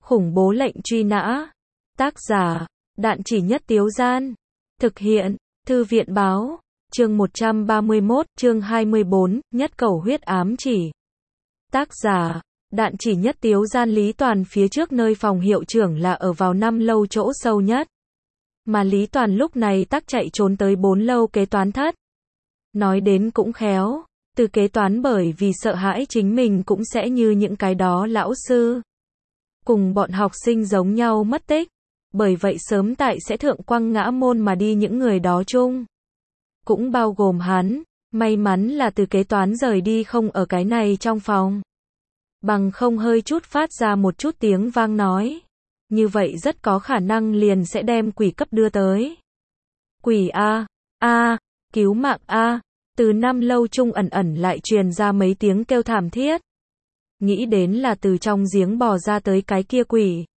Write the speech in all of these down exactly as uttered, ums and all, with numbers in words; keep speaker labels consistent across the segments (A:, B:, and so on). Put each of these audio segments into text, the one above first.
A: Khủng bố lệnh truy nã. Tác giả, Đạn Chỉ Nhất Tiếu Gian. Thực hiện, Thư viện Báo. Chương một trăm ba mươi mốt, chương hai mươi bốn, Nhất Cẩu Huyết Ám Chỉ. Tác giả, Đạn Chỉ Nhất Tiếu Gian. Lý Toàn phía trước nơi phòng hiệu trưởng là ở vào năm lâu chỗ sâu nhất. Mà Lý Toàn lúc này tắc chạy trốn tới bốn lâu kế toán thất. Nói đến cũng khéo, từ kế toán bởi vì sợ hãi chính mình cũng sẽ như những cái đó lão sư. Cùng bọn học sinh giống nhau mất tích. Bởi vậy sớm tại sẽ thượng quăng ngã môn mà đi những người đó chung. Cũng bao gồm hắn, may mắn là từ kế toán rời đi không ở cái này trong phòng. Bằng không hơi chút phát ra một chút tiếng vang nói. Như vậy rất có khả năng liền sẽ đem quỷ cấp đưa tới. Quỷ A, A, cứu mạng A, từ năm lâu chung ẩn ẩn lại truyền ra mấy tiếng kêu thảm thiết. Nghĩ đến là từ trong giếng bò ra tới cái kia quỷ.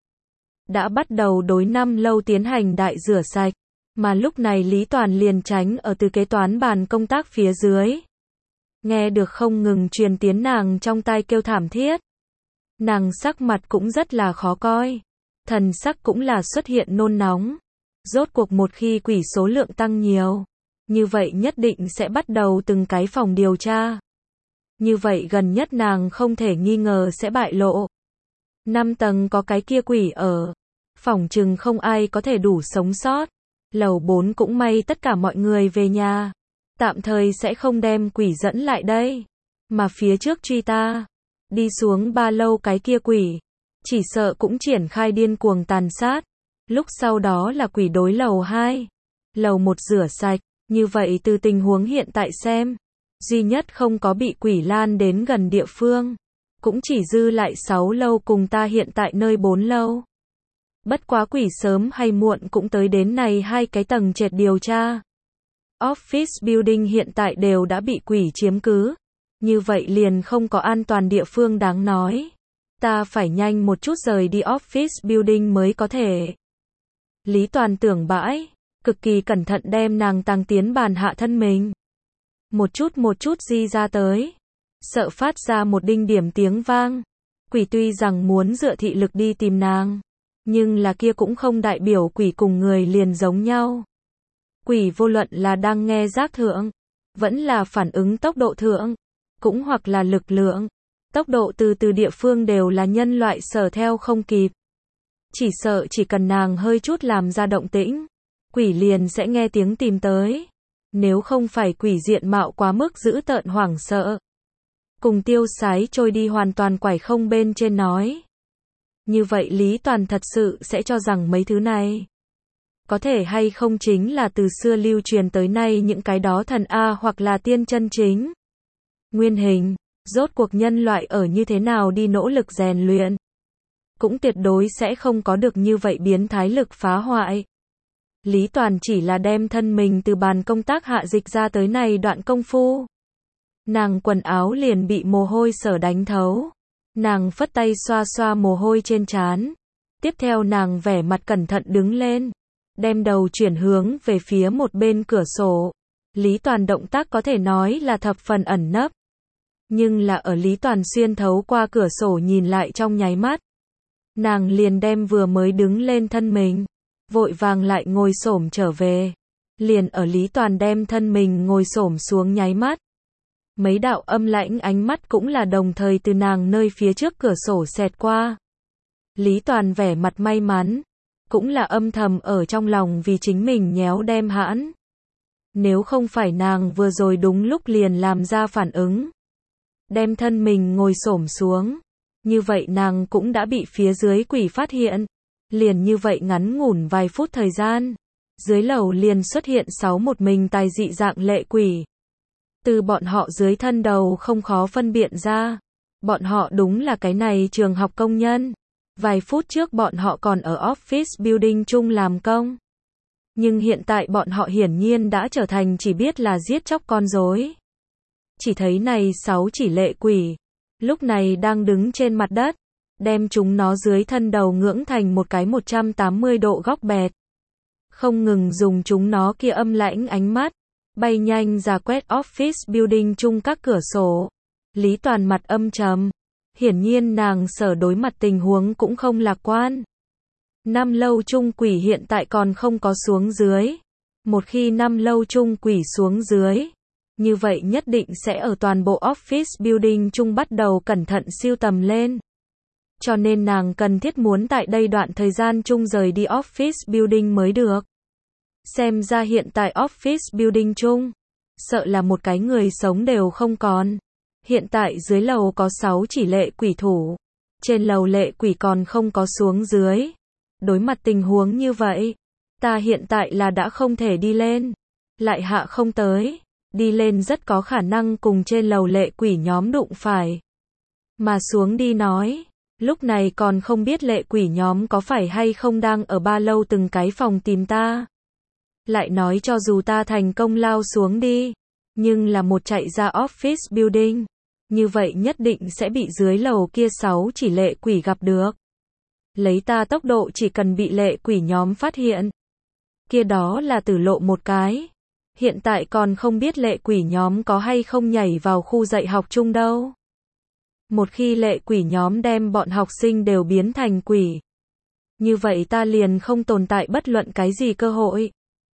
A: Đã bắt đầu đối năm lâu tiến hành đại rửa sạch. Mà lúc này Lý Toàn liền tránh ở từ kế toán bàn công tác phía dưới. Nghe được không ngừng truyền tiến nàng trong tai kêu thảm thiết. Nàng sắc mặt cũng rất là khó coi. Thần sắc cũng là xuất hiện nôn nóng. Rốt cuộc một khi quỷ số lượng tăng nhiều. Như vậy nhất định sẽ bắt đầu từng cái phòng điều tra. Như vậy gần nhất nàng không thể nghi ngờ sẽ bại lộ. Năm tầng có cái kia quỷ ở. Phỏng chừng không ai có thể đủ sống sót. Lầu bốn cũng may tất cả mọi người về nhà. Tạm thời sẽ không đem quỷ dẫn lại đây. Mà phía trước truy ta. Đi xuống ba lâu cái kia quỷ. Chỉ sợ cũng triển khai điên cuồng tàn sát. Lúc sau đó là quỷ đối lầu hai. Lầu một rửa sạch. Như vậy từ tình huống hiện tại xem. Duy nhất không có bị quỷ lan đến gần địa phương. Cũng chỉ dư lại sáu lâu cùng ta hiện tại nơi bốn lâu. Bất quá quỷ sớm hay muộn cũng tới đến này hai cái tầng trệt điều tra. Office building hiện tại đều đã bị quỷ chiếm cứ. Như vậy liền không có an toàn địa phương đáng nói. Ta phải nhanh một chút rời đi office building mới có thể. Lý Toàn tưởng bãi, cực kỳ cẩn thận đem nàng tăng tiến bàn hạ thân mình. Một chút một chút di ra tới. Sợ phát ra một đinh điểm tiếng vang. Quỷ tuy rằng muốn dựa thị lực đi tìm nàng. Nhưng là kia cũng không đại biểu quỷ cùng người liền giống nhau. Quỷ vô luận là đang nghe giác thượng. Vẫn là phản ứng tốc độ thượng. Cũng hoặc là lực lượng. Tốc độ từ từ địa phương đều là nhân loại sở theo không kịp. Chỉ sợ chỉ cần nàng hơi chút làm ra động tĩnh. Quỷ liền sẽ nghe tiếng tìm tới. Nếu không phải quỷ diện mạo quá mức dữ tợn hoảng sợ. Cùng tiêu sái trôi đi hoàn toàn quải không bên trên nói. Như vậy Lý Toàn thật sự sẽ cho rằng mấy thứ này. Có thể hay không chính là từ xưa lưu truyền tới nay những cái đó thần A hoặc là tiên chân chính. Nguyên hình, rốt cuộc nhân loại ở như thế nào đi nỗ lực rèn luyện. Cũng tuyệt đối sẽ không có được như vậy biến thái lực phá hoại. Lý Toàn chỉ là đem thân mình từ bàn công tác hạ dịch ra tới này đoạn công phu. Nàng quần áo liền bị mồ hôi sở đánh thấu. Nàng phất tay xoa xoa mồ hôi trên trán. Tiếp theo nàng vẻ mặt cẩn thận đứng lên. Đem đầu chuyển hướng về phía một bên cửa sổ. Lý Toàn động tác có thể nói là thập phần ẩn nấp. Nhưng là ở Lý Toàn xuyên thấu qua cửa sổ nhìn lại trong nháy mắt. Nàng liền đem vừa mới đứng lên thân mình. Vội vàng lại ngồi xổm trở về. Liền ở Lý Toàn đem thân mình ngồi xổm xuống nháy mắt. Mấy đạo âm lãnh ánh mắt cũng là đồng thời từ nàng nơi phía trước cửa sổ xẹt qua. Lý Toàn vẻ mặt may mắn. Cũng là âm thầm ở trong lòng vì chính mình nhéo đem hãn. Nếu không phải nàng vừa rồi đúng lúc liền làm ra phản ứng. Đem thân mình ngồi xổm xuống. Như vậy nàng cũng đã bị phía dưới quỷ phát hiện. Liền như vậy ngắn ngủn vài phút thời gian. Dưới lầu liền xuất hiện sáu một mình tài dị dạng lệ quỷ. Từ bọn họ dưới thân đầu không khó phân biện ra. Bọn họ đúng là cái này trường học công nhân. Vài phút trước bọn họ còn ở office building chung làm công. Nhưng hiện tại bọn họ hiển nhiên đã trở thành chỉ biết là giết chóc con rối. Chỉ thấy này sáu chỉ lệ quỷ. Lúc này đang đứng trên mặt đất. Đem chúng nó dưới thân đầu ngưỡng thành một cái một trăm tám mươi độ góc bẹt. Không ngừng dùng chúng nó kia âm lãnh ánh mắt. Bay nhanh ra quét office building chung các cửa sổ. Lý Toàn mặt âm trầm. Hiển nhiên nàng sở đối mặt tình huống cũng không lạc quan. Năm lâu trung quỷ hiện tại còn không có xuống dưới. Một khi năm lâu trung quỷ xuống dưới, như vậy nhất định sẽ ở toàn bộ office building chung bắt đầu cẩn thận siêu tầm lên. Cho nên nàng cần thiết muốn tại đây đoạn thời gian chung rời đi office building mới được. Xem ra hiện tại office building chung, sợ là một cái người sống đều không còn. Hiện tại dưới lầu có sáu chỉ lệ quỷ thủ. Trên lầu lệ quỷ còn không có xuống dưới. Đối mặt tình huống như vậy, ta hiện tại là đã không thể đi lên. Lại hạ không tới. Đi lên rất có khả năng cùng trên lầu lệ quỷ nhóm đụng phải. Mà xuống đi nói, lúc này còn không biết lệ quỷ nhóm có phải hay không đang ở ba lâu từng cái phòng tìm ta. Lại nói cho dù ta thành công lao xuống đi, nhưng là một chạy ra office building, như vậy nhất định sẽ bị dưới lầu kia sáu chỉ lệ quỷ gặp được. Lấy ta tốc độ chỉ cần bị lệ quỷ nhóm phát hiện, kia đó là tử lộ một cái. Hiện tại còn không biết lệ quỷ nhóm có hay không nhảy vào khu dạy học chung đâu. Một khi lệ quỷ nhóm đem bọn học sinh đều biến thành quỷ, như vậy ta liền không tồn tại bất luận cái gì cơ hội.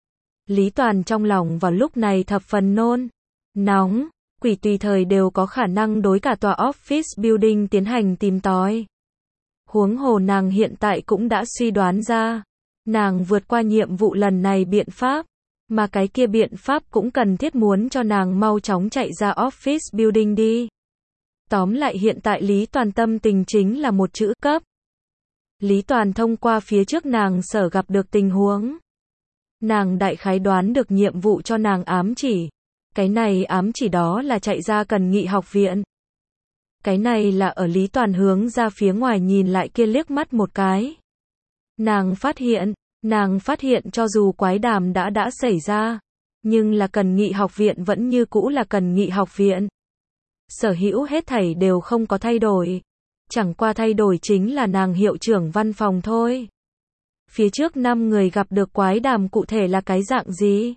A: Lý Toàn trong lòng vào lúc này thập phần nôn nóng, quỷ tùy thời đều có khả năng đối cả tòa office building tiến hành tìm tòi. Huống hồ nàng hiện tại cũng đã suy đoán ra, nàng vượt qua nhiệm vụ lần này biện pháp, mà cái kia biện pháp cũng cần thiết muốn cho nàng mau chóng chạy ra office building đi. Tóm lại hiện tại Lý Toàn tâm tình chính là một chữ cấp. Lý Toàn thông qua phía trước nàng sở gặp được tình huống, nàng đại khái đoán được nhiệm vụ cho nàng ám chỉ. Cái này ám chỉ đó là chạy ra Cần Nghị học viện. Cái này là ở Lý Toàn hướng ra phía ngoài nhìn lại kia liếc mắt một cái. Nàng phát hiện, nàng phát hiện cho dù quái đàm đã đã xảy ra, nhưng là Cần Nghị học viện vẫn như cũ là Cần Nghị học viện. Sở hữu hết thảy đều không có thay đổi. Chẳng qua thay đổi chính là nàng hiệu trưởng văn phòng thôi. Phía trước năm người gặp được quái đàm cụ thể là cái dạng gì?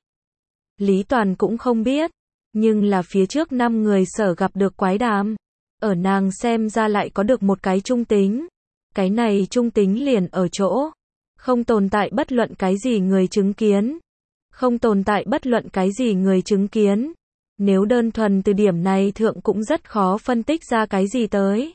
A: Lý Toàn cũng không biết. Nhưng là phía trước năm người sở gặp được quái đàm, ở nàng xem ra lại có được một cái trung tính. Cái này trung tính liền ở chỗ, không tồn tại bất luận cái gì người chứng kiến. Không tồn tại bất luận cái gì người chứng kiến. Nếu đơn thuần từ điểm này thượng cũng rất khó phân tích ra cái gì tới.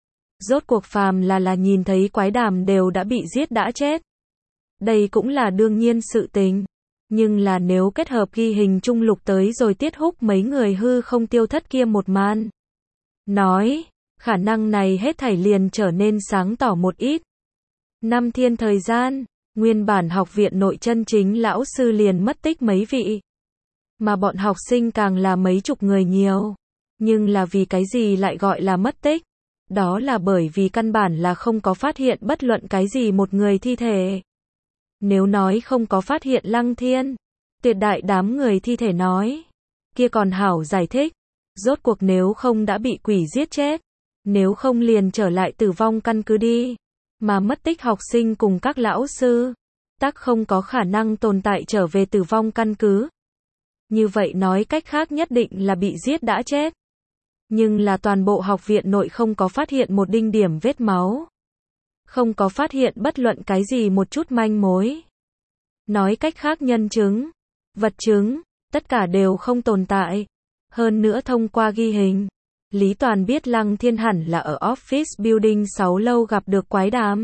A: Rốt cuộc phàm là là nhìn thấy quái đàm đều đã bị giết đã chết. Đây cũng là đương nhiên sự tình. Nhưng là nếu kết hợp ghi hình trung lục tới rồi Tiết Húc mấy người hư không tiêu thất kia một màn, nói, khả năng này hết thảy liền trở nên sáng tỏ một ít. Năm thiên thời gian, nguyên bản học viện nội chân chính lão sư liền mất tích mấy vị. Mà bọn học sinh càng là mấy chục người nhiều. Nhưng là vì cái gì lại gọi là mất tích? Đó là bởi vì căn bản là không có phát hiện bất luận cái gì một người thi thể. Nếu nói không có phát hiện Lăng Thiên, tuyệt đại đám người thi thể nói, kia còn hảo giải thích. Rốt cuộc nếu không đã bị quỷ giết chết, nếu không liền trở lại tử vong căn cứ đi. Mà mất tích học sinh cùng các lão sư, tắc không có khả năng tồn tại trở về tử vong căn cứ. Như vậy nói cách khác nhất định là bị giết đã chết. Nhưng là toàn bộ học viện nội không có phát hiện một đinh điểm vết máu. Không có phát hiện bất luận cái gì một chút manh mối. Nói cách khác nhân chứng, vật chứng, tất cả đều không tồn tại. Hơn nữa thông qua ghi hình, Lý Toàn biết Lăng Thiên hẳn là ở office building sáu lâu gặp được quái đàm.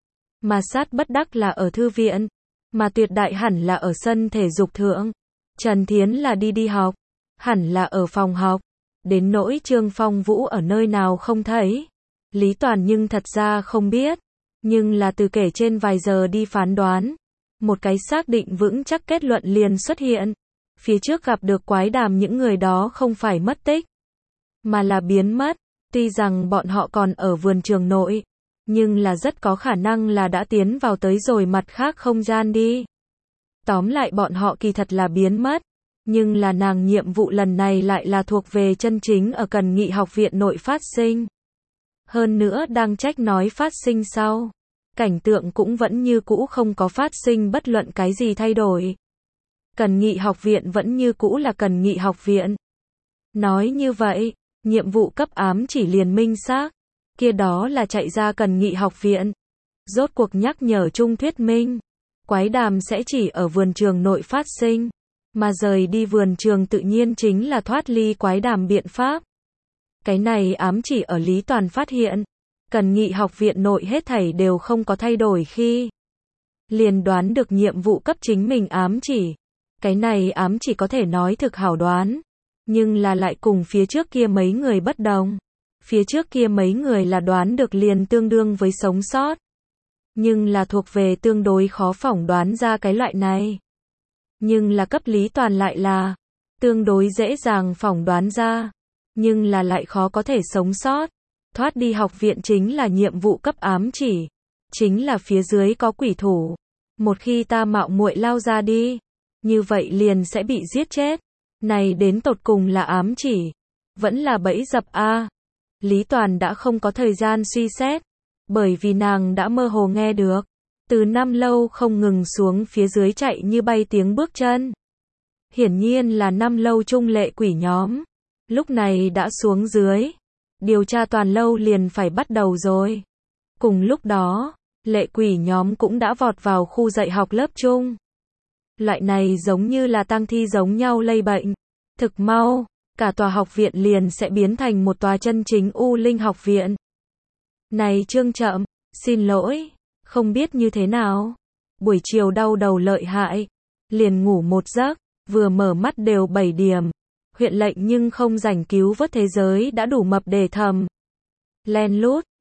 A: Mà sát bất đắc là ở thư viện. Mà tuyệt đại hẳn là ở sân thể dục thượng. Trần Thiến là đi đi học. Hẳn là ở phòng học. Đến nỗi Trương Phong Vũ ở nơi nào không thấy. Lý Toàn nhưng thật ra không biết. Nhưng là từ kể trên vài giờ đi phán đoán. Một cái xác định vững chắc kết luận liền xuất hiện. Phía trước gặp được quái đàm những người đó không phải mất tích, mà là biến mất. Tuy rằng bọn họ còn ở vườn trường nội, nhưng là rất có khả năng là đã tiến vào tới rồi mặt khác không gian đi. Tóm lại bọn họ kỳ thật là biến mất. Nhưng là nàng nhiệm vụ lần này lại là thuộc về chân chính ở Cần Nghị học viện nội phát sinh. Hơn nữa đang trách nói phát sinh sau. Cảnh tượng cũng vẫn như cũ không có phát sinh bất luận cái gì thay đổi. Cần Nghị học viện vẫn như cũ là Cần Nghị học viện. Nói như vậy, nhiệm vụ cấp ám chỉ liền minh xác. kia đó là chạy ra Cần Nghị học viện. Rốt cuộc nhắc nhở Trung thuyết minh, quái đàm sẽ chỉ ở vườn trường nội phát sinh, mà rời đi vườn trường tự nhiên chính là thoát ly quái đàm biện pháp. Cái này ám chỉ ở Lý Toàn phát hiện, Cần Nghị học viện nội hết thảy đều không có thay đổi khi liền đoán được nhiệm vụ cấp chính mình ám chỉ. Cái này ám chỉ có thể nói thực hảo đoán, nhưng là lại cùng phía trước kia mấy người bất đồng. Phía trước kia mấy người là đoán được liền tương đương với sống sót, nhưng là thuộc về tương đối khó phỏng đoán ra cái loại này. Nhưng là cấp Lý Toàn lại là tương đối dễ dàng phỏng đoán ra, nhưng là lại khó có thể sống sót. Thoát đi học viện chính là nhiệm vụ cấp ám chỉ, chính là phía dưới có quỷ thủ. Một khi ta mạo muội lao ra đi, như vậy liền sẽ bị giết chết. Này đến tột cùng là ám chỉ, vẫn là bẫy dập a. Lý Toàn đã không có thời gian suy xét, bởi vì nàng đã mơ hồ nghe được từ năm lâu không ngừng xuống phía dưới chạy như bay tiếng bước chân. Hiển nhiên là năm lâu trung lệ quỷ nhóm, lúc này đã xuống dưới. Điều tra toàn lâu liền phải bắt đầu rồi. Cùng lúc đó, lệ quỷ nhóm cũng đã vọt vào khu dạy học lớp chung. Loại này giống như là tang thi giống nhau lây bệnh. Thực mau, cả tòa học viện liền sẽ biến thành một tòa chân chính U Linh học viện. Này Trương Trậm, xin lỗi, không biết như thế nào. Buổi chiều đau đầu lợi hại, liền ngủ một giấc, vừa mở mắt đều bảy điểm. Huyện lệnh nhưng không rảnh cứu vớt thế giới đã đủ mập để thầm. Len lút,